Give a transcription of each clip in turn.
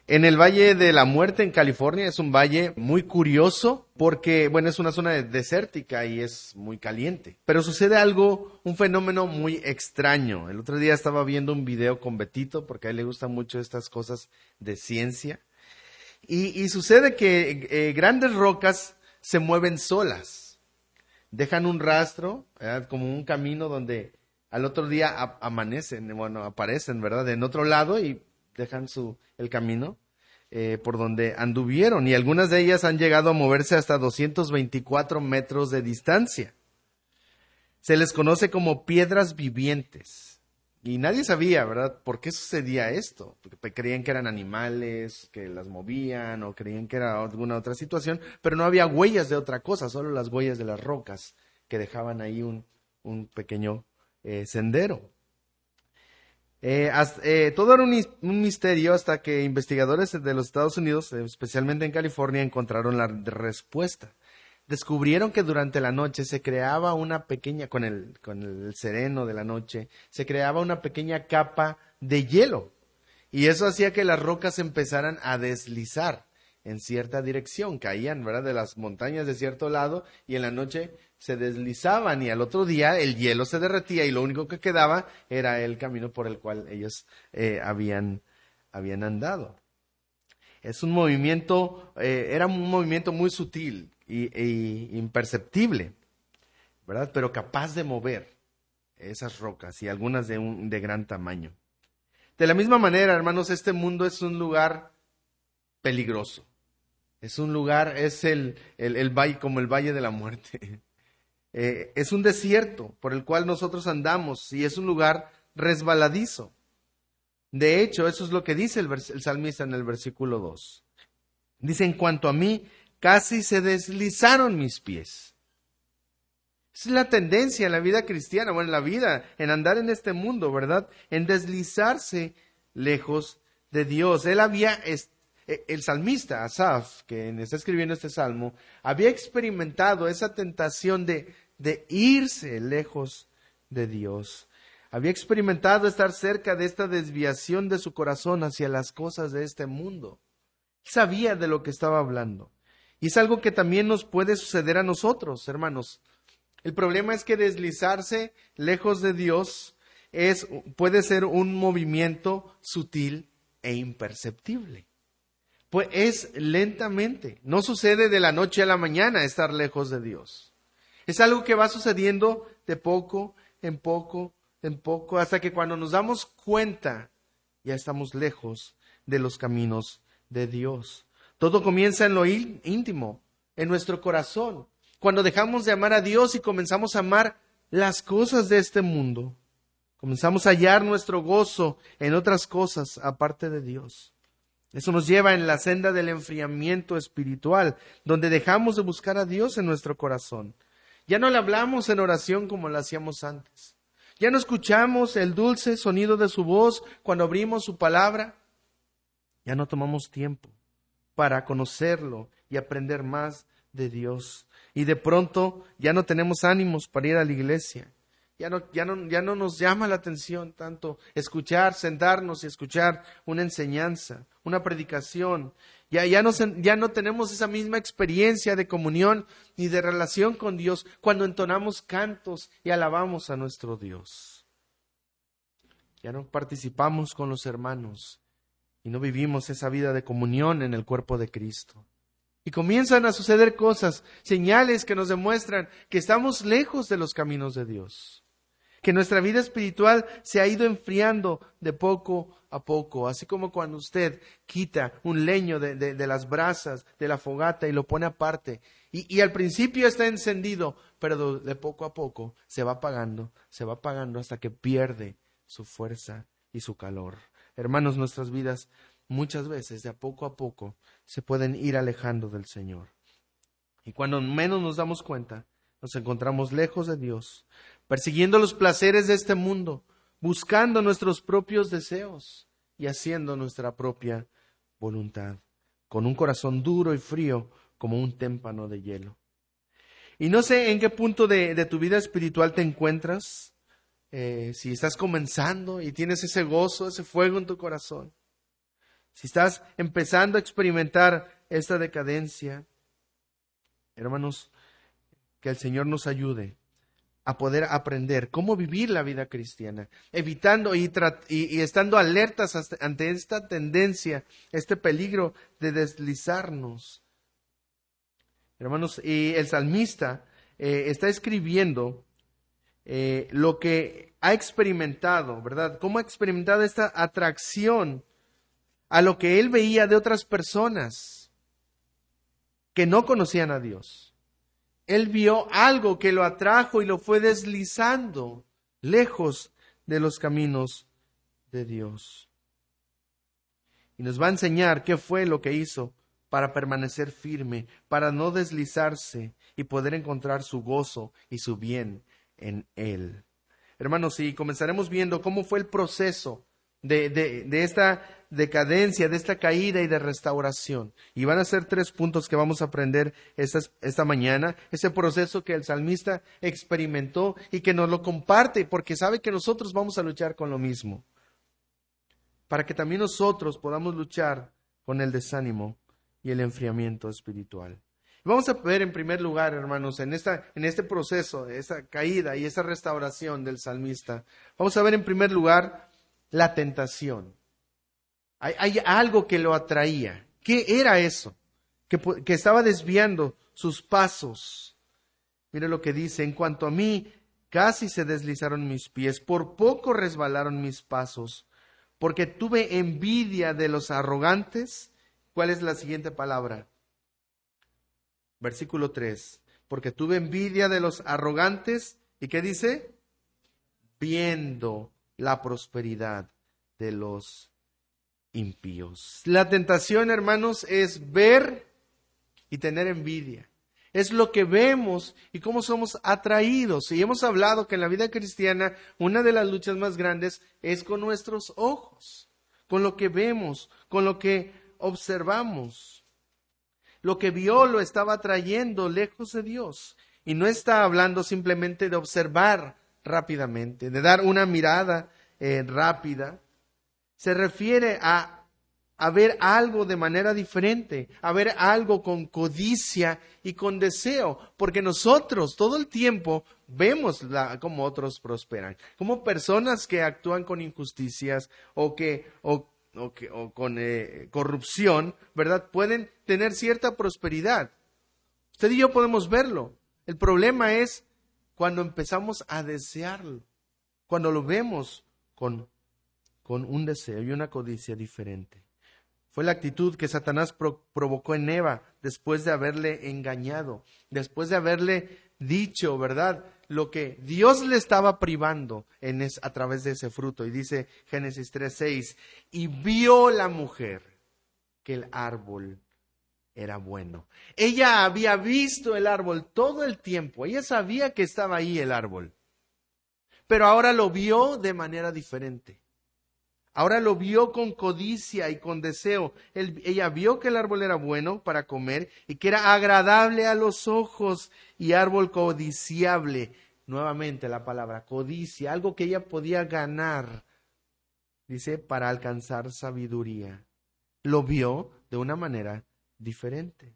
En el Valle de la Muerte, en California, es un valle muy curioso porque, bueno, es una zona desértica y es muy caliente. Pero sucede algo, un fenómeno muy extraño. El otro día estaba viendo un video con Betito, porque a él le gustan mucho estas cosas de ciencia. Y sucede que grandes rocas se mueven solas. Dejan un rastro, ¿verdad? Como un camino donde al otro día amanecen, bueno, aparecen, ¿verdad? En otro lado y dejan el camino por donde anduvieron. Y algunas de ellas han llegado a moverse hasta 224 metros de distancia. Se les conoce como piedras vivientes. Y nadie sabía, ¿verdad?, por qué sucedía esto. Porque creían que eran animales que las movían o creían que era alguna otra situación, pero no había huellas de otra cosa, solo las huellas de las rocas que dejaban ahí un pequeño sendero. Todo era un misterio hasta que investigadores de los Estados Unidos, especialmente en California, encontraron la respuesta. Descubrieron que durante la noche se creaba una pequeña, con el sereno de la noche, se creaba una pequeña capa de hielo. Y eso hacía que las rocas empezaran a deslizar en cierta dirección. Caían, ¿verdad?, de las montañas de cierto lado y en la noche se deslizaban y al otro día el hielo se derretía y lo único que quedaba era el camino por el cual ellos habían andado. Es un movimiento, era un movimiento muy sutil e imperceptible, ¿verdad? Pero capaz de mover esas rocas y algunas de gran tamaño. De la misma manera, hermanos, este mundo es un lugar peligroso. Es un lugar, es el valle, como el Valle de la Muerte. Es un desierto por el cual nosotros andamos y es un lugar resbaladizo. De hecho, eso es lo que dice el salmista en el versículo 2. Dice, en cuanto a mí, casi se deslizaron mis pies. Esa es la tendencia en la vida cristiana, bueno, en la vida, en andar en este mundo, ¿verdad? En deslizarse lejos de Dios. El salmista Asaf, que está escribiendo este salmo, había experimentado esa tentación de irse lejos de Dios. Había experimentado estar cerca de esta desviación de su corazón hacia las cosas de este mundo. Sabía de lo que estaba hablando. Y es algo que también nos puede suceder a nosotros, hermanos. El problema es que deslizarse lejos de Dios puede ser un movimiento sutil e imperceptible. Pues es lentamente. No sucede de la noche a la mañana estar lejos de Dios. Es algo que va sucediendo de poco en poco, hasta que cuando nos damos cuenta, ya estamos lejos de los caminos de Dios. Todo comienza en lo íntimo, en nuestro corazón. Cuando dejamos de amar a Dios y comenzamos a amar las cosas de este mundo, comenzamos a hallar nuestro gozo en otras cosas aparte de Dios. Eso nos lleva en la senda del enfriamiento espiritual, donde dejamos de buscar a Dios en nuestro corazón. Ya no le hablamos en oración como lo hacíamos antes. Ya no escuchamos el dulce sonido de su voz cuando abrimos su palabra. Ya no tomamos tiempo para conocerlo y aprender más de Dios. Y de pronto ya no tenemos ánimos para ir a la iglesia. Ya no nos llama la atención tanto sentarnos y escuchar una enseñanza, una predicación. Ya no tenemos esa misma experiencia de comunión ni de relación con Dios cuando entonamos cantos y alabamos a nuestro Dios. Ya no participamos con los hermanos y no vivimos esa vida de comunión en el cuerpo de Cristo. Y comienzan a suceder cosas, señales que nos demuestran que estamos lejos de los caminos de Dios. Que nuestra vida espiritual se ha ido enfriando de poco a poco. Así como cuando usted quita un leño de las brasas de la fogata y lo pone aparte. Y al principio está encendido, pero de poco a poco se va apagando hasta que pierde su fuerza y su calor. Hermanos, nuestras vidas muchas veces de a poco se pueden ir alejando del Señor. Y cuando menos nos damos cuenta, nos encontramos lejos de Dios, persiguiendo los placeres de este mundo, buscando nuestros propios deseos y haciendo nuestra propia voluntad, con un corazón duro y frío como un témpano de hielo. Y no sé en qué punto de tu vida espiritual te encuentras, si estás comenzando y tienes ese gozo, ese fuego en tu corazón. Si estás empezando a experimentar esta decadencia, hermanos, que el Señor nos ayude a poder aprender cómo vivir la vida cristiana, evitando y estando alertas ante esta tendencia, este peligro de deslizarnos. Hermanos, y el salmista está escribiendo lo que ha experimentado, ¿verdad? Cómo ha experimentado esta atracción a lo que él veía de otras personas que no conocían a Dios. Él vio algo que lo atrajo y lo fue deslizando lejos de los caminos de Dios. Y nos va a enseñar qué fue lo que hizo para permanecer firme, para no deslizarse y poder encontrar su gozo y su bien en Él. Hermanos, y comenzaremos viendo cómo fue el proceso de esta decadencia, de esta caída y de restauración. Y van a ser 3 puntos que vamos a aprender esta mañana. Ese proceso que el salmista experimentó y que nos lo comparte porque sabe que nosotros vamos a luchar con lo mismo. Para que también nosotros podamos luchar con el desánimo y el enfriamiento espiritual. Vamos a ver en primer lugar, hermanos, en este proceso, esta caída y esa restauración del salmista, vamos a ver en primer lugar la tentación. Hay algo que lo atraía. ¿Qué era eso? Que estaba desviando sus pasos. Mire lo que dice: en cuanto a mí, casi se deslizaron mis pies, por poco resbalaron mis pasos, porque tuve envidia de los arrogantes. ¿Cuál es la siguiente palabra? Versículo 3. Porque tuve envidia de los arrogantes. ¿Y qué dice? Viendo la prosperidad de los impíos. La tentación, hermanos, es ver y tener envidia. Es lo que vemos y cómo somos atraídos. Y hemos hablado que en la vida cristiana una de las luchas más grandes es con nuestros ojos, con lo que vemos, con lo que observamos. Lo que vio lo estaba trayendo lejos de Dios. Y no está hablando simplemente de observar rápidamente, de dar una mirada rápida. Se refiere a ver algo de manera diferente, a ver algo con codicia y con deseo, porque nosotros todo el tiempo vemos cómo otros prosperan, como personas que actúan con injusticias o con corrupción, ¿verdad? Pueden tener cierta prosperidad. Usted y yo podemos verlo. El problema es cuando empezamos a desearlo, cuando lo vemos con un deseo y una codicia diferente. Fue la actitud que Satanás provocó en Eva después de haberle engañado, después de haberle dicho, ¿verdad?, lo que Dios le estaba privando a través de ese fruto. Y dice Génesis 3:6, y vio la mujer que el árbol era bueno. Ella había visto el árbol todo el tiempo, ella sabía que estaba ahí el árbol, pero ahora lo vio de manera diferente. Ahora lo vio con codicia y con deseo. Ella vio que el árbol era bueno para comer y que era agradable a los ojos y árbol codiciable. Nuevamente la palabra codicia, algo que ella podía ganar, dice, para alcanzar sabiduría. Lo vio de una manera diferente.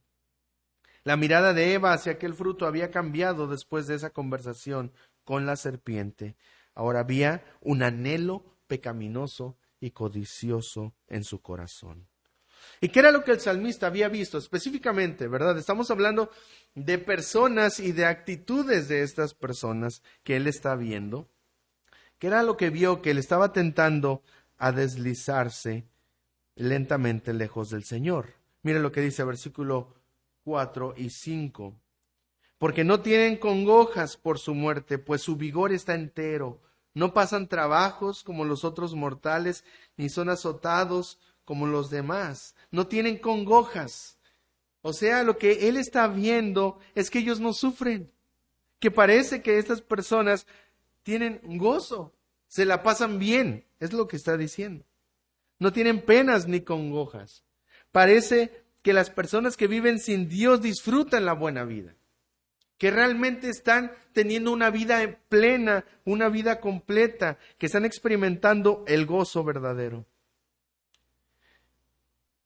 La mirada de Eva hacia aquel fruto había cambiado después de esa conversación con la serpiente. Ahora había un anhelo pecaminoso y codicioso en su corazón. ¿Y qué era lo que el salmista había visto específicamente, verdad? Estamos hablando de personas y de actitudes de estas personas que él está viendo. ¿Qué era lo que vio que le estaba tentando a deslizarse lentamente lejos del Señor? Mire lo que dice versículo 4 y 5. Porque no tienen congojas por su muerte, pues su vigor está entero. No pasan trabajos como los otros mortales, ni son azotados como los demás. No tienen congojas. O sea, lo que él está viendo es que ellos no sufren. Que parece que estas personas tienen gozo, se la pasan bien. Es lo que está diciendo. No tienen penas ni congojas. Parece que las personas que viven sin Dios disfrutan la buena vida, que realmente están teniendo una vida plena, una vida completa, que están experimentando el gozo verdadero.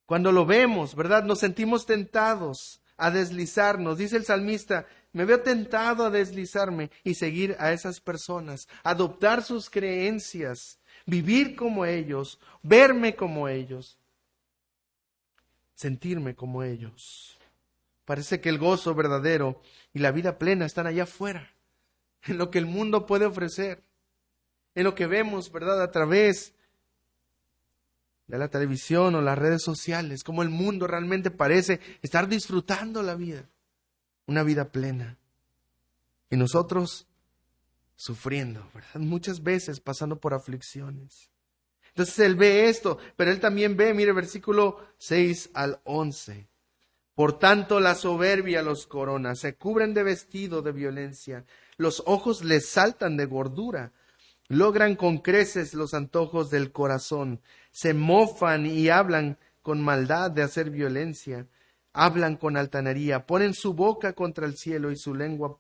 Cuando lo vemos, ¿verdad? Nos sentimos tentados a deslizarnos. Dice el salmista, me veo tentado a deslizarme y seguir a esas personas, adoptar sus creencias, vivir como ellos, verme como ellos, sentirme como ellos. Parece que el gozo verdadero y la vida plena están allá afuera, en lo que el mundo puede ofrecer, en lo que vemos, ¿verdad? A través de la televisión o las redes sociales, como el mundo realmente parece estar disfrutando la vida, una vida plena. Y nosotros sufriendo, ¿verdad? Muchas veces pasando por aflicciones. Entonces él ve esto, pero él también ve, mire, versículo 6 al 11. Por tanto, la soberbia los corona, se cubren de vestido de violencia, los ojos les saltan de gordura, logran con creces los antojos del corazón, se mofan y hablan con maldad de hacer violencia, hablan con altanería, ponen su boca contra el cielo y su lengua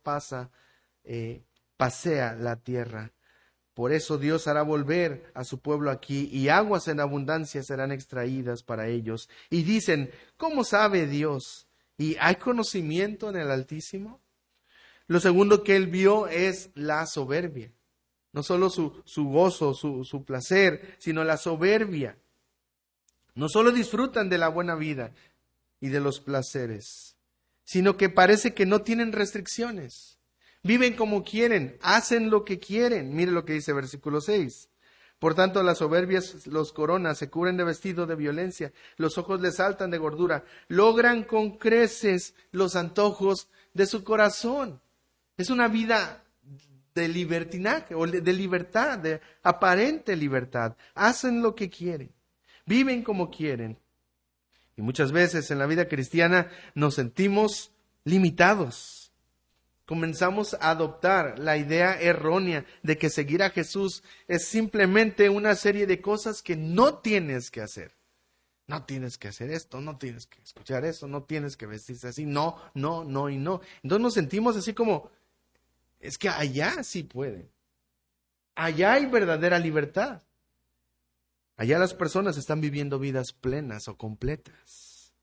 pasea la tierra. Por eso Dios hará volver a su pueblo aquí, y aguas en abundancia serán extraídas para ellos. Y dicen, ¿cómo sabe Dios? ¿Y hay conocimiento en el Altísimo? Lo segundo que él vio es la soberbia. No solo su gozo, su placer, sino la soberbia. No solo disfrutan de la buena vida y de los placeres, sino que parece que no tienen restricciones. Viven como quieren, hacen lo que quieren. Mire lo que dice versículo 6. Por tanto, las soberbias los coronas, se cubren de vestido de violencia, los ojos les saltan de gordura, logran con creces los antojos de su corazón. Es una vida de libertinaje o de libertad, de aparente libertad. Hacen lo que quieren, viven como quieren. Y muchas veces en la vida cristiana nos sentimos limitados. Comenzamos a adoptar la idea errónea de que seguir a Jesús es simplemente una serie de cosas que no tienes que hacer. No tienes que hacer esto, no tienes que escuchar eso, no tienes que vestirse así, no, no, no y no. Entonces nos sentimos así como, es que allá sí pueden. Allá hay verdadera libertad. Allá las personas están viviendo vidas plenas o completas.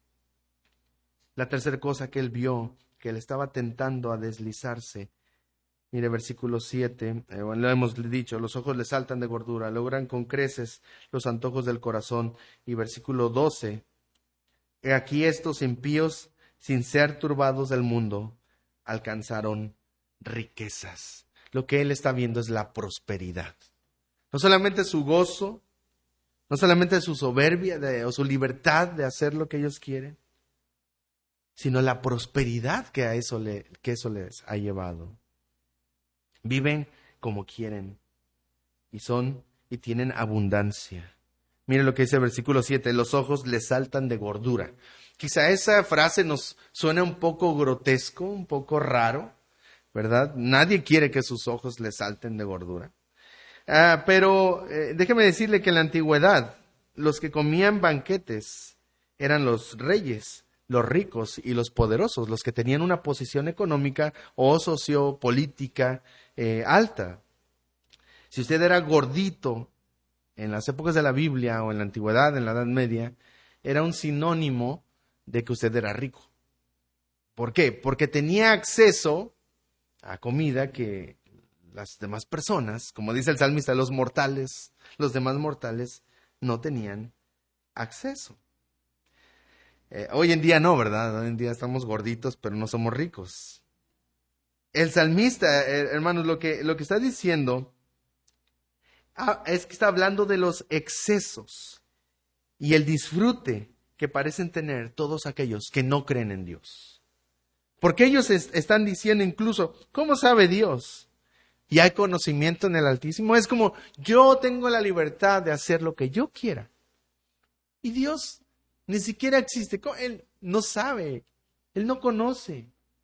La tercera cosa que él vio, que le estaba tentando a deslizarse. Mire, versículo 7, lo hemos dicho, los ojos le saltan de gordura, logran con creces los antojos del corazón. Y versículo 12, he aquí estos impíos, sin ser turbados del mundo, alcanzaron riquezas. Lo que él está viendo es la prosperidad. No solamente su gozo, no solamente su soberbia o su libertad de hacer lo que ellos quieren, sino la prosperidad que eso les ha llevado. Viven como quieren y tienen abundancia. Mire lo que dice el versículo 7, los ojos les saltan de gordura. Quizá esa frase nos suena un poco grotesco, un poco raro, ¿verdad? Nadie quiere que sus ojos le salten de gordura. Pero déjeme decirle que en la antigüedad los que comían banquetes eran los reyes, los ricos y los poderosos, los que tenían una posición económica o sociopolítica alta. Si usted era gordito en las épocas de la Biblia o en la antigüedad, en la Edad Media, era un sinónimo de que usted era rico. ¿Por qué? Porque tenía acceso a comida que las demás personas, como dice el salmista, los demás mortales, no tenían acceso. Hoy en día no, ¿verdad? Hoy en día estamos gorditos, pero no somos ricos. El salmista, hermanos, lo que está diciendo es que está hablando de los excesos y el disfrute que parecen tener todos aquellos que no creen en Dios. Porque ellos están diciendo incluso, ¿cómo sabe Dios? ¿Y hay conocimiento en el Altísimo? Es como, yo tengo la libertad de hacer lo que yo quiera. Y Dios ni siquiera existe. Él no sabe. Él no conoce.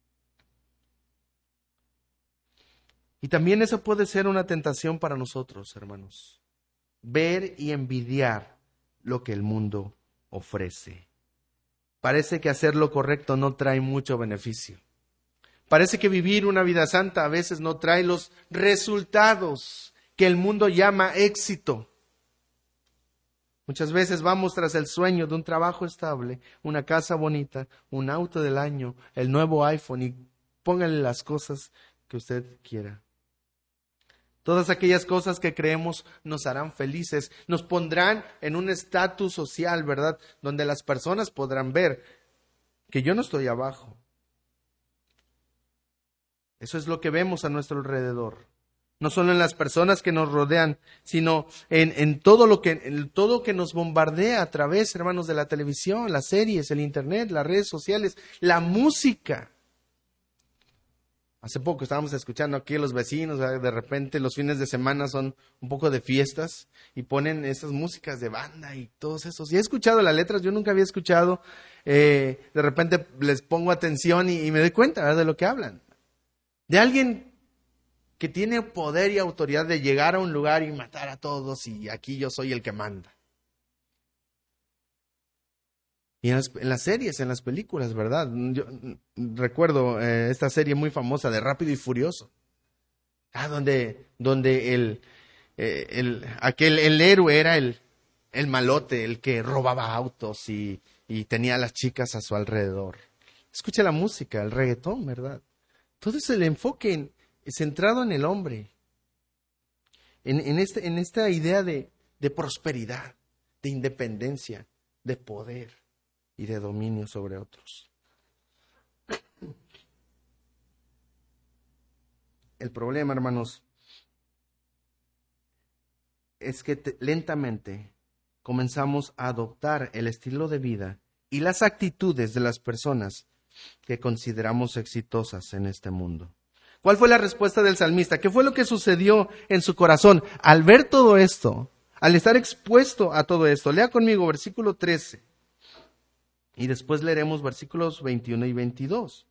Y también eso puede ser una tentación para nosotros, hermanos. Ver y envidiar lo que el mundo ofrece. Parece que hacer lo correcto no trae mucho beneficio. Parece que vivir una vida santa a veces no trae los resultados que el mundo llama éxito. Muchas veces vamos tras el sueño de un trabajo estable, una casa bonita, un auto del año, el nuevo iPhone y póngale las cosas que usted quiera. Todas aquellas cosas que creemos nos harán felices, nos pondrán en un estatus social, ¿verdad? Donde las personas podrán ver que yo no estoy abajo. Eso es lo que vemos a nuestro alrededor. No solo en las personas que nos rodean, sino en todo todo que nos bombardea a través, hermanos, de la televisión, las series, el internet, las redes sociales, la música. Hace poco estábamos escuchando aquí a los vecinos, ¿verdad? De repente los fines de semana son un poco de fiestas y ponen esas músicas de banda y todos esos. Y he escuchado las letras, yo nunca había escuchado, de repente les pongo atención y me doy cuenta, ¿verdad? De lo que hablan. De alguien que tiene poder y autoridad de llegar a un lugar y matar a todos y aquí yo soy el que manda. Y en las series, en las películas, ¿verdad? Yo recuerdo esta serie muy famosa de Rápido y Furioso, donde el héroe era el malote, el que robaba autos y tenía a las chicas a su alrededor. Escucha la música, el reggaetón, ¿verdad? Todo es el enfoque centrado en el hombre, en esta idea de prosperidad, de independencia, de poder y de dominio sobre otros. El problema, hermanos, es que lentamente comenzamos a adoptar el estilo de vida y las actitudes de las personas que consideramos exitosas en este mundo. ¿Cuál fue la respuesta del salmista? ¿Qué fue lo que sucedió en su corazón al ver todo esto, al estar expuesto a todo esto? Lea conmigo versículo 13 y después leeremos versículos 21 y 22.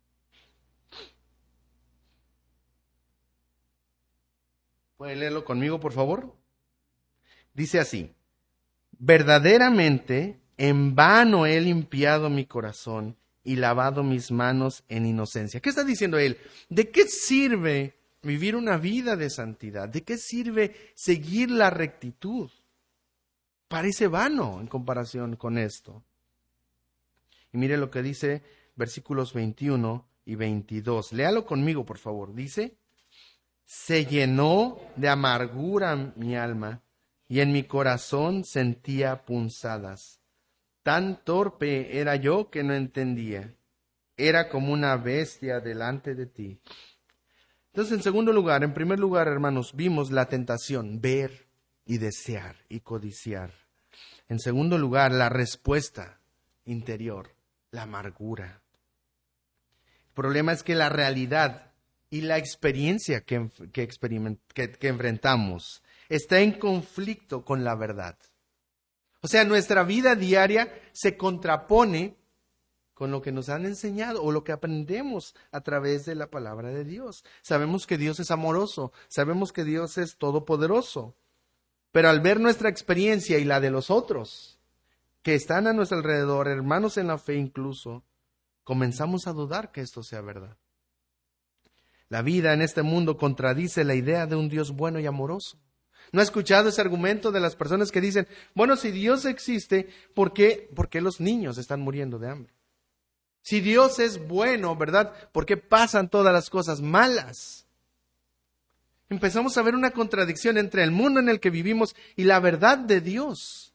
¿Puede leerlo conmigo, por favor? Dice así: verdaderamente en vano he limpiado mi corazón y lavado mis manos en inocencia. ¿Qué está diciendo él? ¿De qué sirve vivir una vida de santidad? ¿De qué sirve seguir la rectitud? Parece vano en comparación con esto. Y mire lo que dice versículos 21 y 22. Léalo conmigo, por favor. Dice: se llenó de amargura mi alma y en mi corazón sentía punzadas. Tan torpe era yo que no entendía. Era como una bestia delante de ti. Entonces, en primer lugar, hermanos, vimos la tentación, ver y desear y codiciar. En segundo lugar, la respuesta interior, la amargura. El problema es que la realidad y la experiencia que enfrentamos está en conflicto con la verdad. O sea, nuestra vida diaria se contrapone con lo que nos han enseñado o lo que aprendemos a través de la palabra de Dios. Sabemos que Dios es amoroso, sabemos que Dios es todopoderoso, pero al ver nuestra experiencia y la de los otros que están a nuestro alrededor, hermanos en la fe incluso, comenzamos a dudar que esto sea verdad. La vida en este mundo contradice la idea de un Dios bueno y amoroso. ¿No ha escuchado ese argumento de las personas que dicen, bueno, si Dios existe, ¿por qué los niños están muriendo de hambre? Si Dios es bueno, ¿verdad? ¿Por qué pasan todas las cosas malas? Empezamos a ver una contradicción entre el mundo en el que vivimos y la verdad de Dios.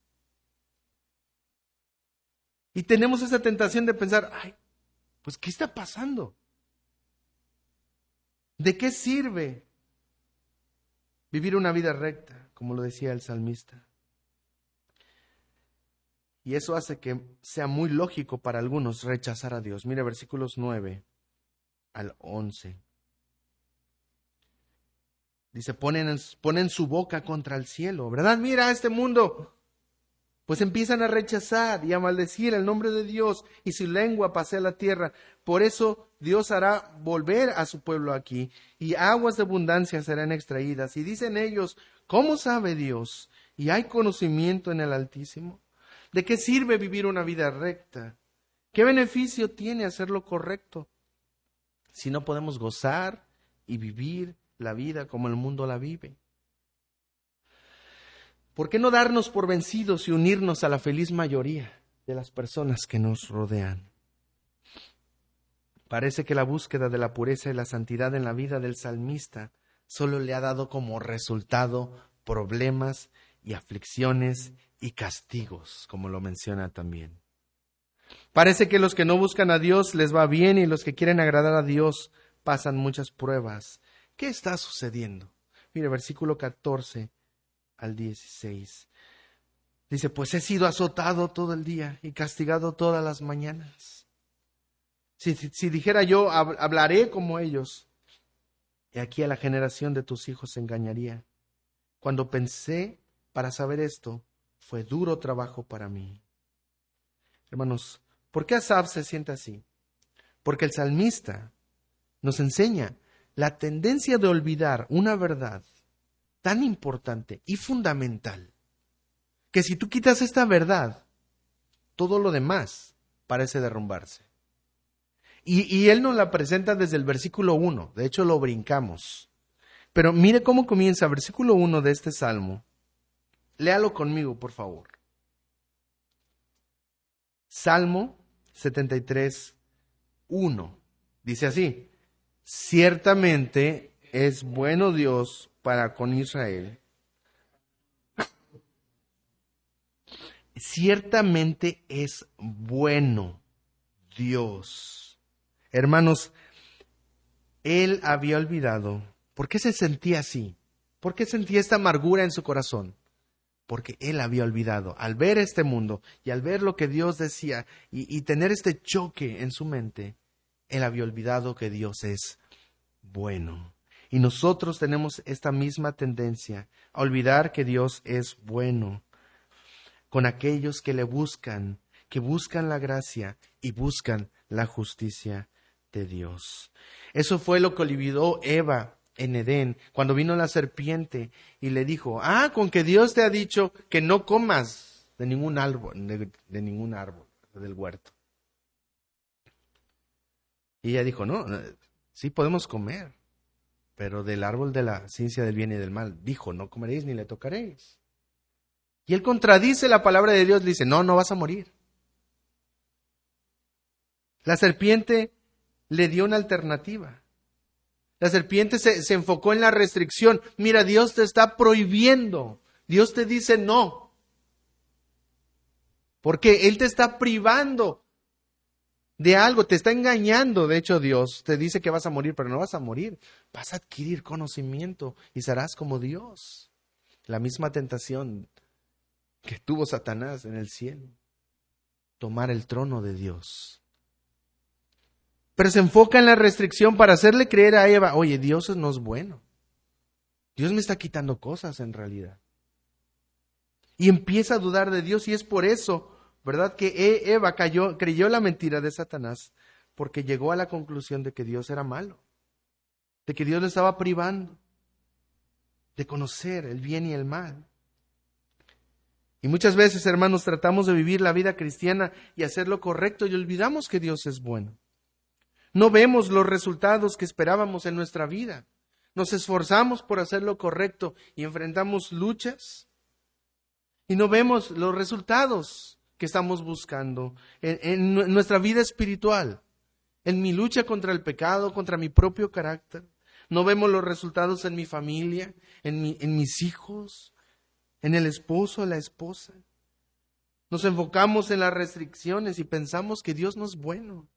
Y tenemos esa tentación de pensar, ay, pues ¿qué está pasando? ¿De qué sirve vivir una vida recta, como lo decía el salmista? Y eso hace que sea muy lógico para algunos rechazar a Dios. Mire versículos 9 al 11. Dice, ponen su boca contra el cielo, ¿verdad? Mira este mundo. Pues empiezan a rechazar y a maldecir el nombre de Dios y su lengua pasea la tierra. Por eso Dios hará volver a su pueblo aquí y aguas de abundancia serán extraídas. Y dicen ellos, ¿cómo sabe Dios? ¿Y hay conocimiento en el Altísimo? ¿De qué sirve vivir una vida recta? ¿Qué beneficio tiene hacer lo correcto si no podemos gozar y vivir la vida como el mundo la vive? ¿Por qué no darnos por vencidos y unirnos a la feliz mayoría de las personas que nos rodean? Parece que la búsqueda de la pureza y la santidad en la vida del salmista solo le ha dado como resultado problemas y aflicciones y castigos, como lo menciona también. Parece que los que no buscan a Dios les va bien y los que quieren agradar a Dios pasan muchas pruebas. ¿Qué está sucediendo? Mire, versículo 14 al 16. Dice, pues he sido azotado todo el día y castigado todas las mañanas. Si dijera yo, hablaré como ellos, y aquí a la generación de tus hijos se engañaría. Cuando pensé para saber esto, fue duro trabajo para mí. Hermanos, ¿por qué Asaf se siente así? Porque el salmista nos enseña la tendencia de olvidar una verdad tan importante y fundamental, que si tú quitas esta verdad, todo lo demás parece derrumbarse. Y él nos la presenta desde el versículo 1, de hecho lo brincamos. Pero mire cómo comienza, versículo 1 de este salmo. Léalo conmigo, por favor. Salmo 73, 1. Dice así: ciertamente es bueno Dios para con Israel. Ciertamente es bueno Dios. Hermanos, él había olvidado. ¿Por qué se sentía así? ¿Por qué sentía esta amargura en su corazón? Porque él había olvidado. Al ver este mundo y al ver lo que Dios decía y tener este choque en su mente, él había olvidado que Dios es bueno. Y nosotros tenemos esta misma tendencia a olvidar que Dios es bueno con aquellos que le buscan, que buscan la gracia y buscan la justicia de Dios. Eso fue lo que olvidó Eva en Edén, cuando vino la serpiente y le dijo, con que Dios te ha dicho que no comas de ningún árbol, de ningún árbol del huerto. Y ella dijo, no, sí podemos comer, pero del árbol de la ciencia del bien y del mal, dijo, no comeréis ni le tocaréis. Y él contradice la palabra de Dios, le dice, no vas a morir. La serpiente le dio una alternativa. La serpiente se enfocó en la restricción. Mira, Dios te está prohibiendo. Dios te dice no. Porque Él te está privando de algo, te está engañando. De hecho, Dios te dice que vas a morir, pero no vas a morir. Vas a adquirir conocimiento y serás como Dios. La misma tentación que tuvo Satanás en el cielo. Tomar el trono de Dios. Pero se enfoca en la restricción para hacerle creer a Eva, oye, Dios no es bueno. Dios me está quitando cosas en realidad. Y empieza a dudar de Dios y es por eso, ¿verdad? Que Eva creyó la mentira de Satanás porque llegó a la conclusión de que Dios era malo. De que Dios le estaba privando de conocer el bien y el mal. Y muchas veces, hermanos, tratamos de vivir la vida cristiana y hacer lo correcto y olvidamos que Dios es bueno. No vemos los resultados que esperábamos en nuestra vida. Nos esforzamos por hacer lo correcto y enfrentamos luchas y no vemos los resultados que estamos buscando en nuestra vida espiritual, en mi lucha contra el pecado, contra mi propio carácter. No vemos los resultados en mi familia, en mis hijos, en el esposo, la esposa. Nos enfocamos en las restricciones y pensamos que Dios no es bueno.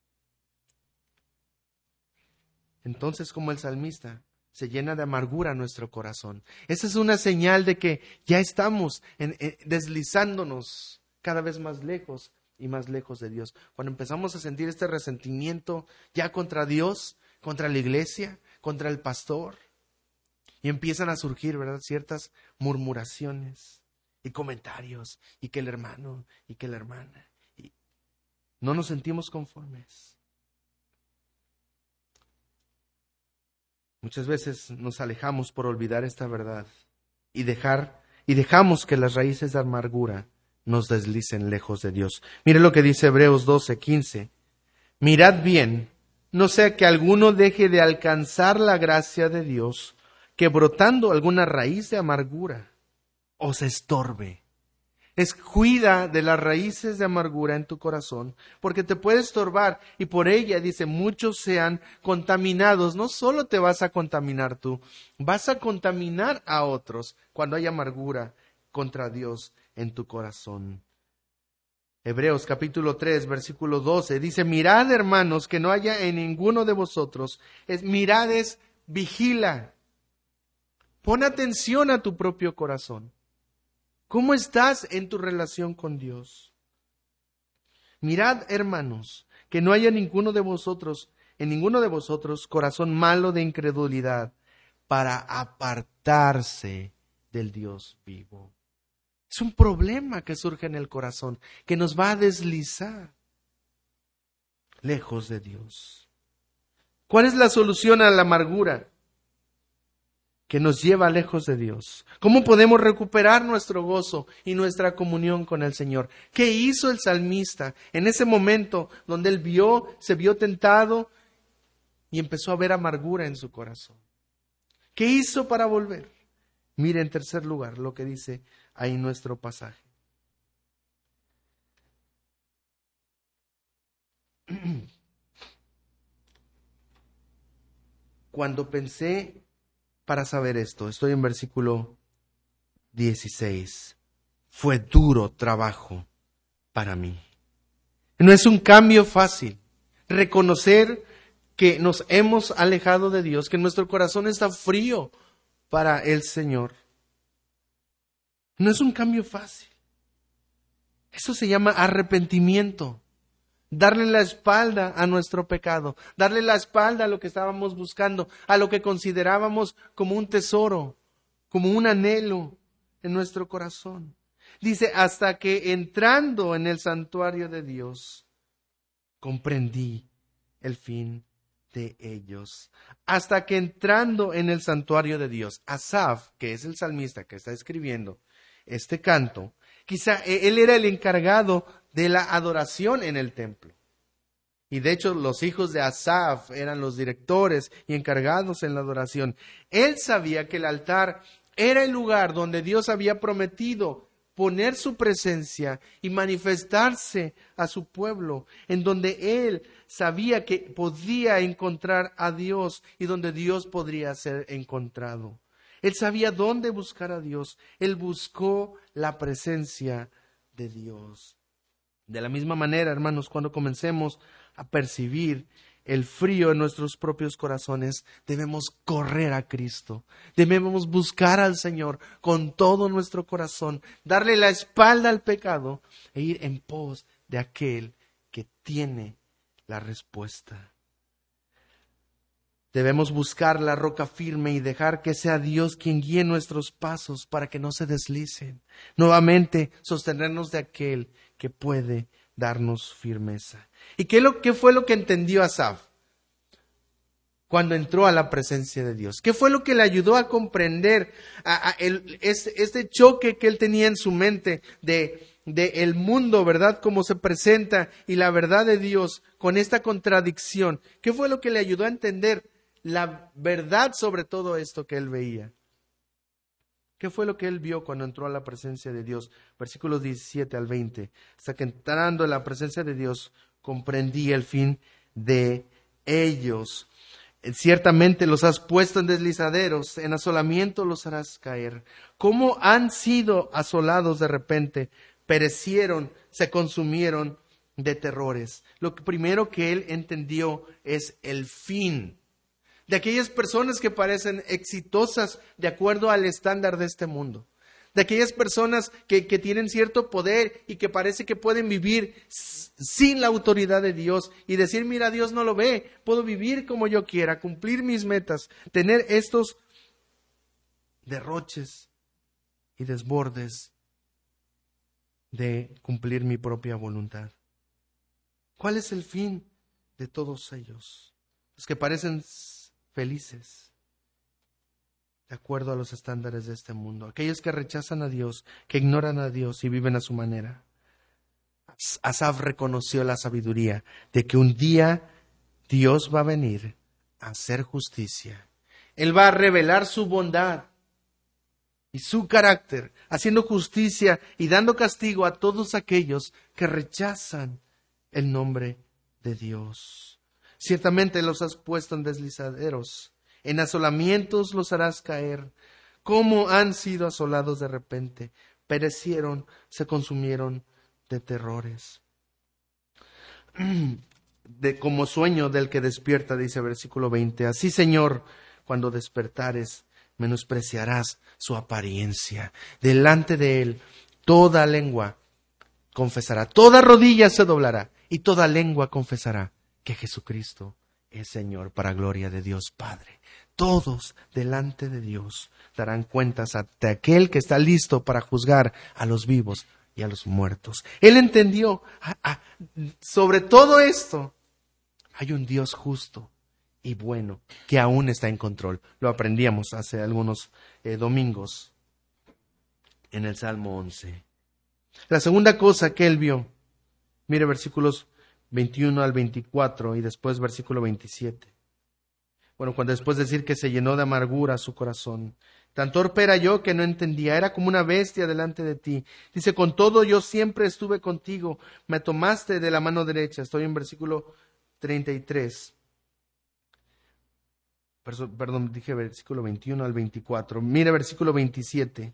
Entonces, como el salmista, se llena de amargura nuestro corazón. Esa es una señal de que ya estamos deslizándonos cada vez más lejos y más lejos de Dios. Cuando empezamos a sentir este resentimiento ya contra Dios, contra la iglesia, contra el pastor, y empiezan a surgir, ¿verdad?, ciertas murmuraciones y comentarios, y que el hermano, y que la hermana, y no nos sentimos conformes. Muchas veces nos alejamos por olvidar esta verdad y dejamos que las raíces de amargura nos deslicen lejos de Dios. Mire lo que dice Hebreos 12:15. Mirad bien, no sea que alguno deje de alcanzar la gracia de Dios, que brotando alguna raíz de amargura os estorbe. Cuida de las raíces de amargura en tu corazón, porque te puede estorbar y por ella, dice, muchos sean contaminados. No solo te vas a contaminar tú, vas a contaminar a otros cuando hay amargura contra Dios en tu corazón. Hebreos capítulo 3, versículo 12 dice, mirad, hermanos, que no haya en ninguno de vosotros, mirad es vigila. Pon atención a tu propio corazón. ¿Cómo estás en tu relación con Dios? Mirad, hermanos, que no haya en ninguno de vosotros, corazón malo de incredulidad para apartarse del Dios vivo. Es un problema que surge en el corazón, que nos va a deslizar lejos de Dios. ¿Cuál es la solución a la amargura que nos lleva lejos de Dios? ¿Cómo podemos recuperar nuestro gozo y nuestra comunión con el Señor? ¿Qué hizo el salmista en ese momento donde él se vio tentado y empezó a ver amargura en su corazón? ¿Qué hizo para volver? Mire en tercer lugar lo que dice ahí nuestro pasaje. Cuando pensé para saber esto, estoy en versículo 16. Fue duro trabajo para mí. No es un cambio fácil. Reconocer que nos hemos alejado de Dios, que nuestro corazón está frío para el Señor. No es un cambio fácil. Eso se llama arrepentimiento. Darle la espalda a nuestro pecado, darle la espalda a lo que estábamos buscando, a lo que considerábamos como un tesoro, como un anhelo en nuestro corazón. Dice, hasta que entrando en el santuario de Dios, comprendí el fin de ellos. Hasta que entrando en el santuario de Dios, Asaf, que es el salmista que está escribiendo este canto, quizá él era el encargado de la adoración en el templo. Y de hecho los hijos de Asaf eran los directores y encargados en la adoración. Él sabía que el altar era el lugar donde Dios había prometido poner su presencia y manifestarse a su pueblo, en donde él sabía que podía encontrar a Dios y donde Dios podría ser encontrado. Él sabía dónde buscar a Dios. Él buscó la presencia de Dios. De la misma manera, hermanos, cuando comencemos a percibir el frío en nuestros propios corazones, debemos correr a Cristo. Debemos buscar al Señor con todo nuestro corazón, darle la espalda al pecado e ir en pos de aquel que tiene la respuesta. Debemos buscar la roca firme y dejar que sea Dios quien guíe nuestros pasos para que no se deslicen. Nuevamente, sostenernos de aquel que puede darnos firmeza. ¿Y qué fue lo que entendió Asaf cuando entró a la presencia de Dios? ¿Qué fue lo que le ayudó a comprender este choque que él tenía en su mente de el mundo, ¿verdad? Cómo se presenta y la verdad de Dios con esta contradicción. ¿Qué fue lo que le ayudó a entender la verdad sobre todo esto que él veía? ¿Qué fue lo que él vio cuando entró a la presencia de Dios? Versículos 17 al 20. Hasta que entrando en la presencia de Dios, comprendí el fin de ellos. Ciertamente los has puesto en deslizaderos, en asolamiento los harás caer. ¿Cómo han sido asolados de repente? Perecieron, se consumieron de terrores. Lo primero que él entendió es el fin de aquellas personas que parecen exitosas de acuerdo al estándar de este mundo. De aquellas personas que tienen cierto poder y que parece que pueden vivir sin la autoridad de Dios y decir, mira, Dios no lo ve, puedo vivir como yo quiera, cumplir mis metas, tener estos derroches y desbordes de cumplir mi propia voluntad. ¿Cuál es el fin de todos ellos? Los que parecen felices de acuerdo a los estándares de este mundo, aquellos que rechazan a Dios, que ignoran a Dios y viven a su manera. Asaf reconoció la sabiduría de que un día Dios va a venir a hacer justicia. Él va a revelar su bondad y su carácter, haciendo justicia y dando castigo a todos aquellos que rechazan el nombre de Dios. Ciertamente los has puesto en deslizaderos, en asolamientos los harás caer. ¿Cómo han sido asolados de repente? Perecieron, se consumieron de terrores. Como sueño del que despierta, dice versículo 20. Así, Señor, cuando despertares, menospreciarás su apariencia. Delante de él, toda lengua confesará, toda rodilla se doblará y toda lengua confesará que Jesucristo es Señor, para gloria de Dios Padre. Todos delante de Dios darán cuentas ante aquel que está listo para juzgar a los vivos y a los muertos. Él entendió, sobre todo esto, hay un Dios justo y bueno que aún está en control. Lo aprendíamos hace algunos domingos en el Salmo 11. La segunda cosa que él vio, mire versículos 21 al 24 y después versículo 27. Bueno, cuando después de decir que se llenó de amargura su corazón. Tan torpe era yo que no entendía, era como una bestia delante de ti. Dice, con todo yo siempre estuve contigo, me tomaste de la mano derecha. Estoy en versículo 33. Perdón, dije versículo 21 al 24. Mire versículo 27.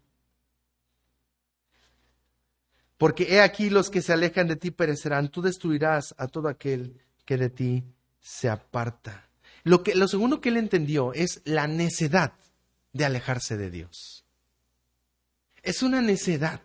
Porque he aquí los que se alejan de ti perecerán, tú destruirás a todo aquel que de ti se aparta. Lo segundo que él entendió es la necedad de alejarse de Dios. Es una necedad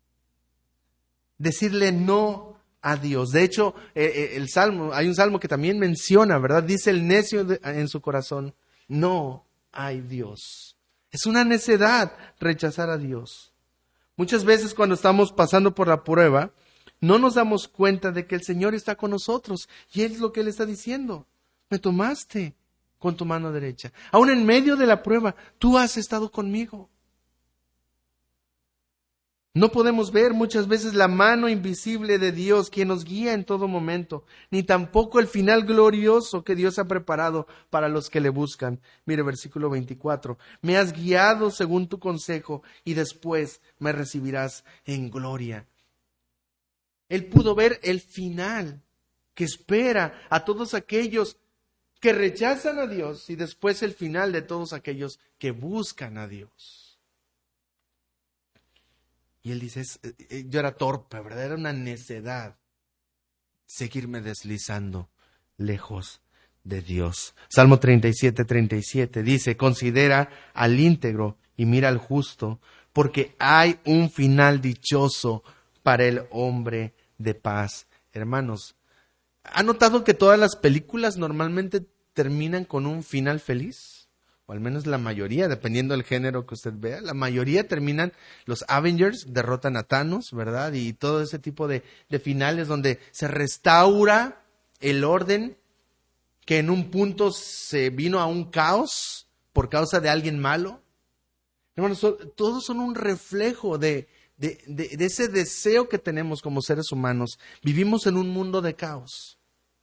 decirle no a Dios. De hecho, hay un salmo que también menciona, ¿verdad? Dice el necio en su corazón, no hay Dios. Es una necedad rechazar a Dios. Muchas veces cuando estamos pasando por la prueba, no nos damos cuenta de que el Señor está con nosotros. Y es lo que Él está diciendo. Me tomaste con tu mano derecha. Aún en medio de la prueba, tú has estado conmigo. No podemos ver muchas veces la mano invisible de Dios, quien nos guía en todo momento, ni tampoco el final glorioso que Dios ha preparado para los que le buscan. Mire, versículo 24. Me has guiado según tu consejo y después me recibirás en gloria. Él pudo ver el final que espera a todos aquellos que rechazan a Dios y después el final de todos aquellos que buscan a Dios. Y él dice, yo era torpe, ¿verdad? Era una necedad seguirme deslizando lejos de Dios. Salmo 37 dice, considera al íntegro y mira al justo, porque hay un final dichoso para el hombre de paz. Hermanos, ¿ha notado que todas las películas normalmente terminan con un final feliz? O al menos la mayoría, dependiendo del género que usted vea, la mayoría terminan, los Avengers derrotan a Thanos, ¿verdad? Y todo ese tipo de finales donde se restaura el orden que en un punto se vino a un caos por causa de alguien malo. Hermanos, todos son un reflejo de ese deseo que tenemos como seres humanos. Vivimos en un mundo de caos.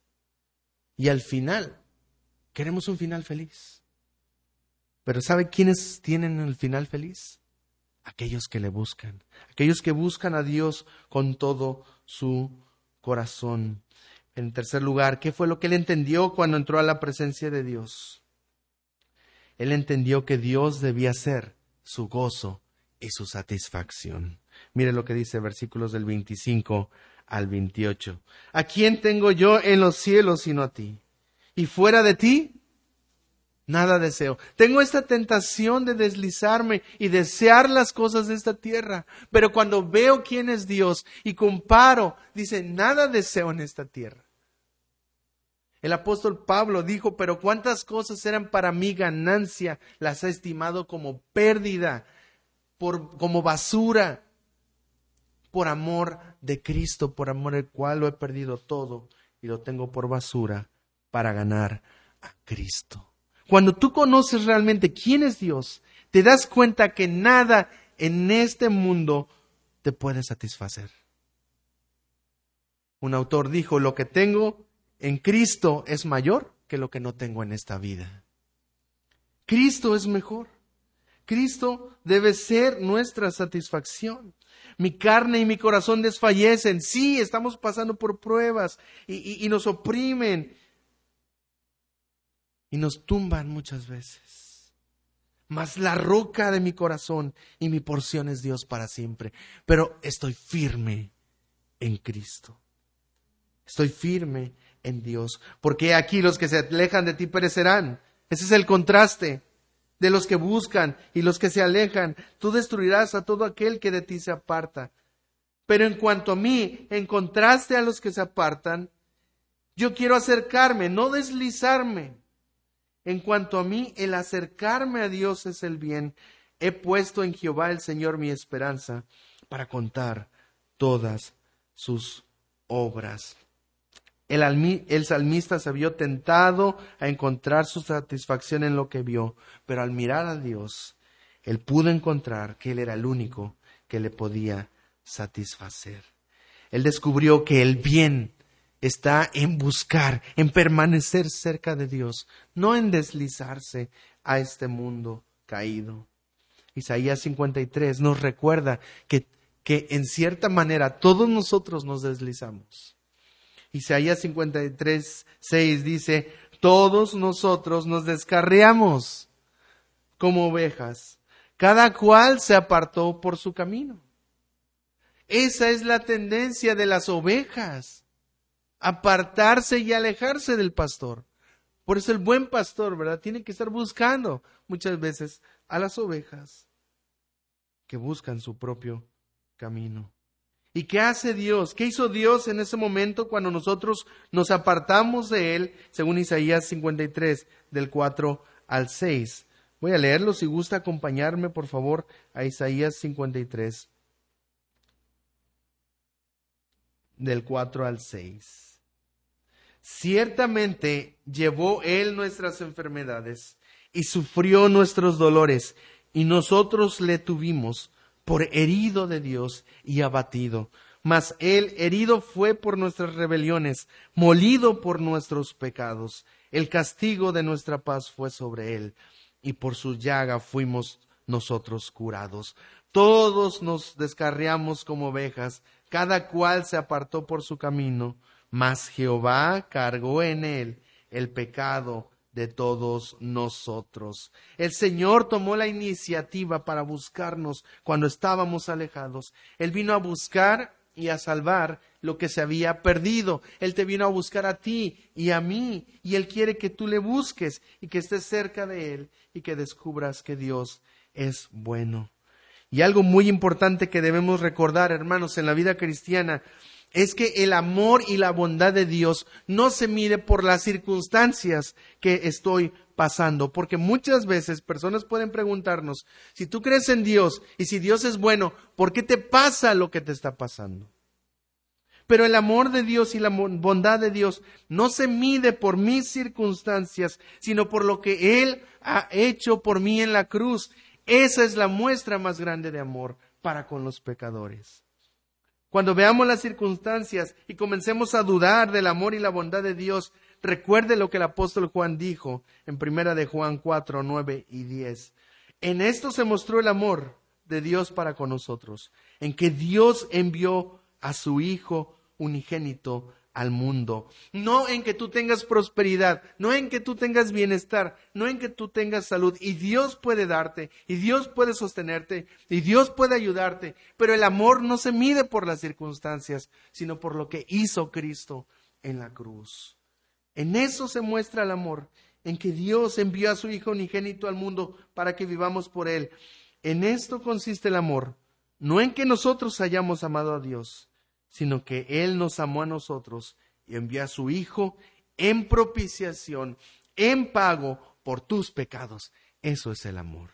Y al final, queremos un final feliz. Pero ¿sabe quiénes tienen el final feliz? Aquellos que le buscan. Aquellos que buscan a Dios con todo su corazón. En tercer lugar, ¿qué fue lo que él entendió cuando entró a la presencia de Dios? Él entendió que Dios debía ser su gozo y su satisfacción. Mire lo que dice versículos del 25 al 28. ¿A quién tengo yo en los cielos sino a ti? Y fuera de ti, nada deseo. Tengo esta tentación de deslizarme y desear las cosas de esta tierra. Pero cuando veo quién es Dios y comparo, dice, nada deseo en esta tierra. El apóstol Pablo dijo, pero cuántas cosas eran para mí ganancia, las he estimado como pérdida, como basura, por amor de Cristo, por amor al cual lo he perdido todo y lo tengo por basura para ganar a Cristo. Cuando tú conoces realmente quién es Dios, te das cuenta que nada en este mundo te puede satisfacer. Un autor dijo, lo que tengo en Cristo es mayor que lo que no tengo en esta vida. Cristo es mejor. Cristo debe ser nuestra satisfacción. Mi carne y mi corazón desfallecen. Sí, estamos pasando por pruebas y nos oprimen y nos tumban muchas veces. Mas la roca de mi corazón y mi porción es Dios para siempre. Pero estoy firme en Cristo. Estoy firme en Dios. Porque aquí los que se alejan de ti perecerán. Ese es el contraste de los que buscan y los que se alejan. Tú destruirás a todo aquel que de ti se aparta. Pero en cuanto a mí, en contraste a los que se apartan, yo quiero acercarme, no deslizarme. En cuanto a mí, el acercarme a Dios es el bien. He puesto en Jehová el Señor mi esperanza para contar todas sus obras. El salmista se vio tentado a encontrar su satisfacción en lo que vio, pero al mirar a Dios, él pudo encontrar que Él era el único que le podía satisfacer. Él descubrió que el bien está en buscar, en permanecer cerca de Dios, no en deslizarse a este mundo caído. Isaías 53 nos recuerda que en cierta manera todos nosotros nos deslizamos. Isaías 53, 6 dice, todos nosotros nos descarriamos como ovejas, cada cual se apartó por su camino. Esa es la tendencia de las ovejas, apartarse y alejarse del pastor. Por eso el buen pastor, ¿verdad?, tiene que estar buscando muchas veces a las ovejas que buscan su propio camino. ¿Y qué hace Dios? ¿Qué hizo Dios en ese momento cuando nosotros nos apartamos de Él? Según Isaías 53, del 4 al 6. Voy a leerlo, si gusta acompañarme, por favor, a Isaías 53, del 4 al 6. Ciertamente llevó Él nuestras enfermedades y sufrió nuestros dolores, y nosotros le tuvimos por herido de Dios y abatido. Mas Él herido fue por nuestras rebeliones, molido por nuestros pecados. El castigo de nuestra paz fue sobre Él, y por su llaga fuimos nosotros curados. Todos nos descarriamos como ovejas, cada cual se apartó por su camino, mas Jehová cargó en Él el pecado de todos nosotros. El Señor tomó la iniciativa para buscarnos cuando estábamos alejados. Él vino a buscar y a salvar lo que se había perdido. Él te vino a buscar a ti y a mí, y Él quiere que tú le busques y que estés cerca de Él y que descubras que Dios es bueno. Y algo muy importante que debemos recordar, hermanos, en la vida cristiana, es que el amor y la bondad de Dios no se mide por las circunstancias que estoy pasando. Porque muchas veces personas pueden preguntarnos, si tú crees en Dios y si Dios es bueno, ¿por qué te pasa lo que te está pasando? Pero el amor de Dios y la bondad de Dios no se mide por mis circunstancias, sino por lo que Él ha hecho por mí en la cruz. Esa es la muestra más grande de amor para con los pecadores. Cuando veamos las circunstancias y comencemos a dudar del amor y la bondad de Dios, recuerde lo que el apóstol Juan dijo en 1 de Juan 4, 9 y 10. En esto se mostró el amor de Dios para con nosotros, en que Dios envió a su Hijo unigénito al mundo. No en que tú tengas prosperidad, no en que tú tengas bienestar, no en que tú tengas salud. Y Dios puede darte, y Dios puede sostenerte, y Dios puede ayudarte. Pero el amor no se mide por las circunstancias, sino por lo que hizo Cristo en la cruz. En eso se muestra el amor, en que Dios envió a su Hijo unigénito al mundo para que vivamos por Él. En esto consiste el amor, no en que nosotros hayamos amado a Dios, sino que Él nos amó a nosotros y envió a su Hijo en propiciación, en pago por tus pecados. Eso es el amor.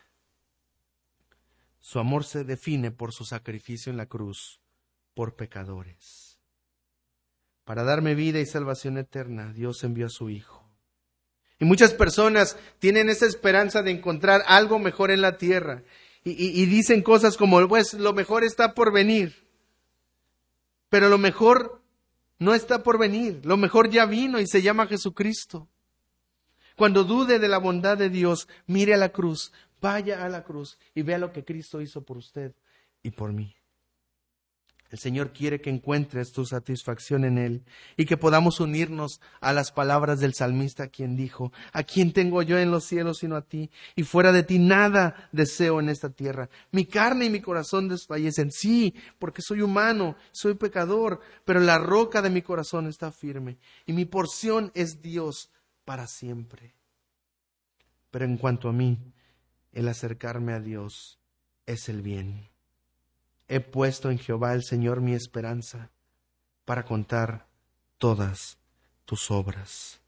Su amor se define por su sacrificio en la cruz por pecadores. Para darme vida y salvación eterna, Dios envió a su Hijo. Y muchas personas tienen esa esperanza de encontrar algo mejor en la tierra y dicen cosas como, pues lo mejor está por venir. Pero lo mejor no está por venir, lo mejor ya vino y se llama Jesucristo. Cuando dude de la bondad de Dios, mire a la cruz, Vaya a la cruz y vea lo que Cristo hizo por usted y por mí. El Señor quiere que encuentres tu satisfacción en Él y que podamos unirnos a las palabras del salmista, quien dijo: ¿A quién tengo yo en los cielos sino a ti? Y fuera de ti nada deseo en esta tierra. Mi carne y mi corazón desfallecen, sí, porque soy humano, soy pecador, pero la roca de mi corazón está firme y mi porción es Dios para siempre. Pero en cuanto a mí, el acercarme a Dios es el bien. He puesto en Jehová el Señor mi esperanza para contar todas tus obras.